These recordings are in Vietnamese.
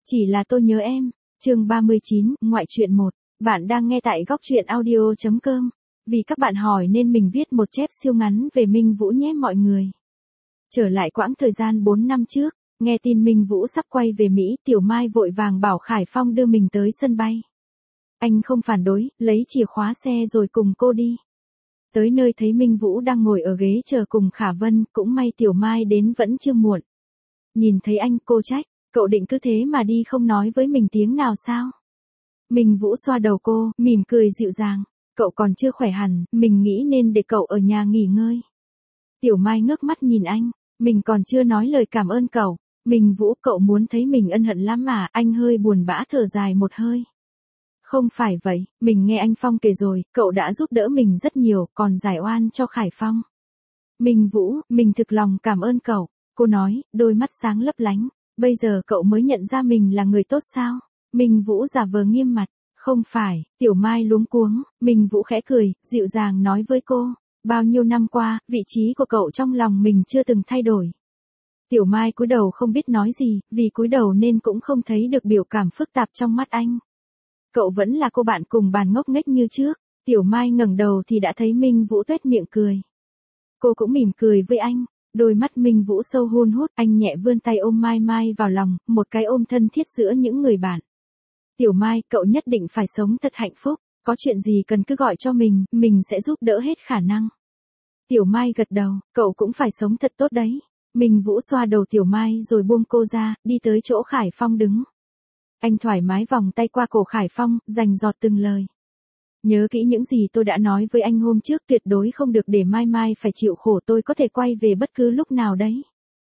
Chỉ là tôi nhớ em. Chương 39, ngoại truyện 1. Bạn đang nghe tại góc truyện audio.com. Vì các bạn hỏi nên mình viết một chép siêu ngắn về Minh Vũ nhé mọi người. Trở lại quãng thời gian 4 năm trước, nghe tin Minh Vũ sắp quay về Mỹ, Tiểu Mai vội vàng bảo Khải Phong đưa mình tới sân bay. Anh không phản đối, lấy chìa khóa xe rồi cùng cô đi. Tới nơi thấy Minh Vũ đang ngồi ở ghế chờ cùng Khả Vân, cũng may Tiểu Mai đến vẫn chưa muộn. Nhìn thấy anh, cô trách, cậu định cứ thế mà đi không nói với mình tiếng nào sao? Minh Vũ xoa đầu cô, mỉm cười dịu dàng, cậu còn chưa khỏe hẳn, mình nghĩ nên để cậu ở nhà nghỉ ngơi. Tiểu Mai ngước mắt nhìn anh, mình còn chưa nói lời cảm ơn cậu. Minh Vũ, cậu muốn thấy mình ân hận lắm à? Anh hơi buồn bã thở dài một hơi. Không phải vậy, mình nghe anh Phong kể rồi, cậu đã giúp đỡ mình rất nhiều, còn giải oan cho Khải Phong. Minh Vũ, mình thực lòng cảm ơn cậu, cô nói, đôi mắt sáng lấp lánh. Bây giờ cậu mới nhận ra mình là người tốt sao? Minh Vũ giả vờ nghiêm mặt, không phải. Tiểu Mai luống cuống, Minh Vũ khẽ cười, dịu dàng nói với cô, bao nhiêu năm qua, vị trí của cậu trong lòng mình chưa từng thay đổi. Tiểu Mai cúi đầu không biết nói gì, vì cúi đầu nên cũng không thấy được biểu cảm phức tạp trong mắt anh. Cậu vẫn là cô bạn cùng bàn ngốc nghếch như trước. Tiểu Mai ngẩng đầu thì đã thấy Minh Vũ tuét miệng cười. Cô cũng mỉm cười với anh. Đôi mắt Minh Vũ sâu hun hút, anh nhẹ vươn tay ôm Mai Mai vào lòng, một cái ôm thân thiết giữa những người bạn. Tiểu Mai, cậu nhất định phải sống thật hạnh phúc, có chuyện gì cần cứ gọi cho mình sẽ giúp đỡ hết khả năng. Tiểu Mai gật đầu, cậu cũng phải sống thật tốt đấy. Minh Vũ xoa đầu Tiểu Mai rồi buông cô ra, đi tới chỗ Khải Phong đứng. Anh thoải mái vòng tay qua cổ Khải Phong, dành dọt từng lời. Nhớ kỹ những gì tôi đã nói với anh hôm trước, tuyệt đối không được để Mai Mai phải chịu khổ, tôi có thể quay về bất cứ lúc nào đấy.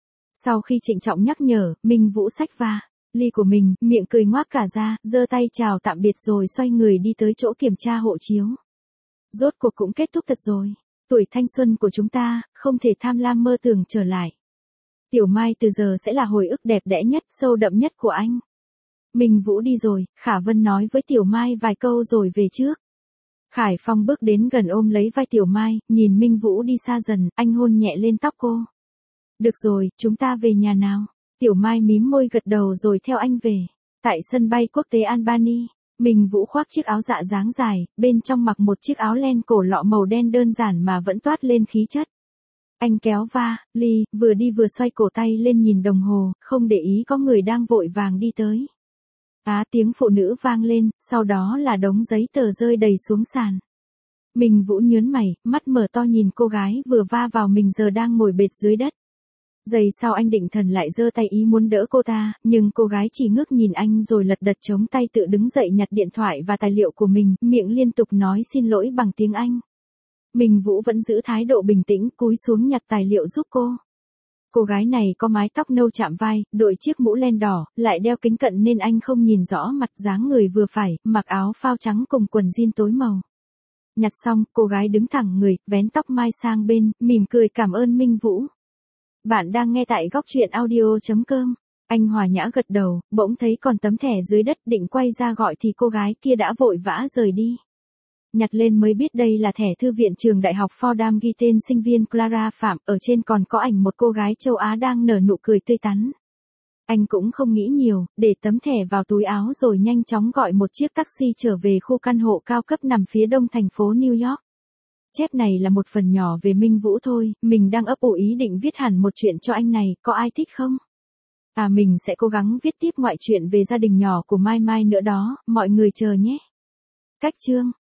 Sau khi trịnh trọng nhắc nhở, Minh Vũ xách ly của mình, miệng cười ngoác cả ra, giơ tay chào tạm biệt rồi xoay người đi tới chỗ kiểm tra hộ chiếu. Rốt cuộc cũng kết thúc thật rồi. Tuổi thanh xuân của chúng ta, không thể tham lam mơ tưởng trở lại. Tiểu Mai từ giờ sẽ là hồi ức đẹp đẽ nhất, sâu đậm nhất của anh. Minh Vũ đi rồi, Khả Vân nói với Tiểu Mai vài câu rồi về trước. Khải Phong bước đến gần ôm lấy vai Tiểu Mai, nhìn Minh Vũ đi xa dần, anh hôn nhẹ lên tóc cô. Được rồi, chúng ta về nhà nào. Tiểu Mai mím môi gật đầu rồi theo anh về. Tại sân bay quốc tế Albany, Minh Vũ khoác chiếc áo dạ dáng dài, bên trong mặc một chiếc áo len cổ lọ màu đen đơn giản mà vẫn toát lên khí chất. Anh kéo ly, vừa đi vừa xoay cổ tay lên nhìn đồng hồ, không để ý có người đang vội vàng đi tới. Tiếng phụ nữ vang lên, sau đó là đống giấy tờ rơi đầy xuống sàn. Minh Vũ nhớn mày, mắt mở to nhìn cô gái vừa va vào mình giờ đang ngồi bệt dưới đất. Giây sau anh định thần lại giơ tay ý muốn đỡ cô ta, nhưng cô gái chỉ ngước nhìn anh rồi lật đật chống tay tự đứng dậy nhặt điện thoại và tài liệu của mình, miệng liên tục nói xin lỗi bằng tiếng Anh. Minh Vũ vẫn giữ thái độ bình tĩnh, cúi xuống nhặt tài liệu giúp cô. Cô gái này có mái tóc nâu chạm vai, đội chiếc mũ len đỏ, lại đeo kính cận nên anh không nhìn rõ mặt, dáng người vừa phải, mặc áo phao trắng cùng quần jean tối màu. Nhặt xong, cô gái đứng thẳng người, vén tóc mai sang bên, mỉm cười cảm ơn Minh Vũ. Bạn đang nghe tại góc truyện audio.com. Anh hòa nhã gật đầu, bỗng thấy còn tấm thẻ dưới đất, định quay ra gọi thì cô gái kia đã vội vã rời đi. Nhặt lên mới biết đây là thẻ thư viện trường đại học Fordham ghi tên sinh viên Clara Phạm, ở trên còn có ảnh một cô gái châu Á đang nở nụ cười tươi tắn. Anh cũng không nghĩ nhiều, để tấm thẻ vào túi áo rồi nhanh chóng gọi một chiếc taxi trở về khu căn hộ cao cấp nằm phía đông thành phố New York. Chép này là một phần nhỏ về Minh Vũ thôi, mình đang ấp ủ ý định viết hẳn một chuyện cho anh này, có ai thích không? Mình sẽ cố gắng viết tiếp ngoại truyện về gia đình nhỏ của Mai Mai nữa đó, mọi người chờ nhé. Cách chương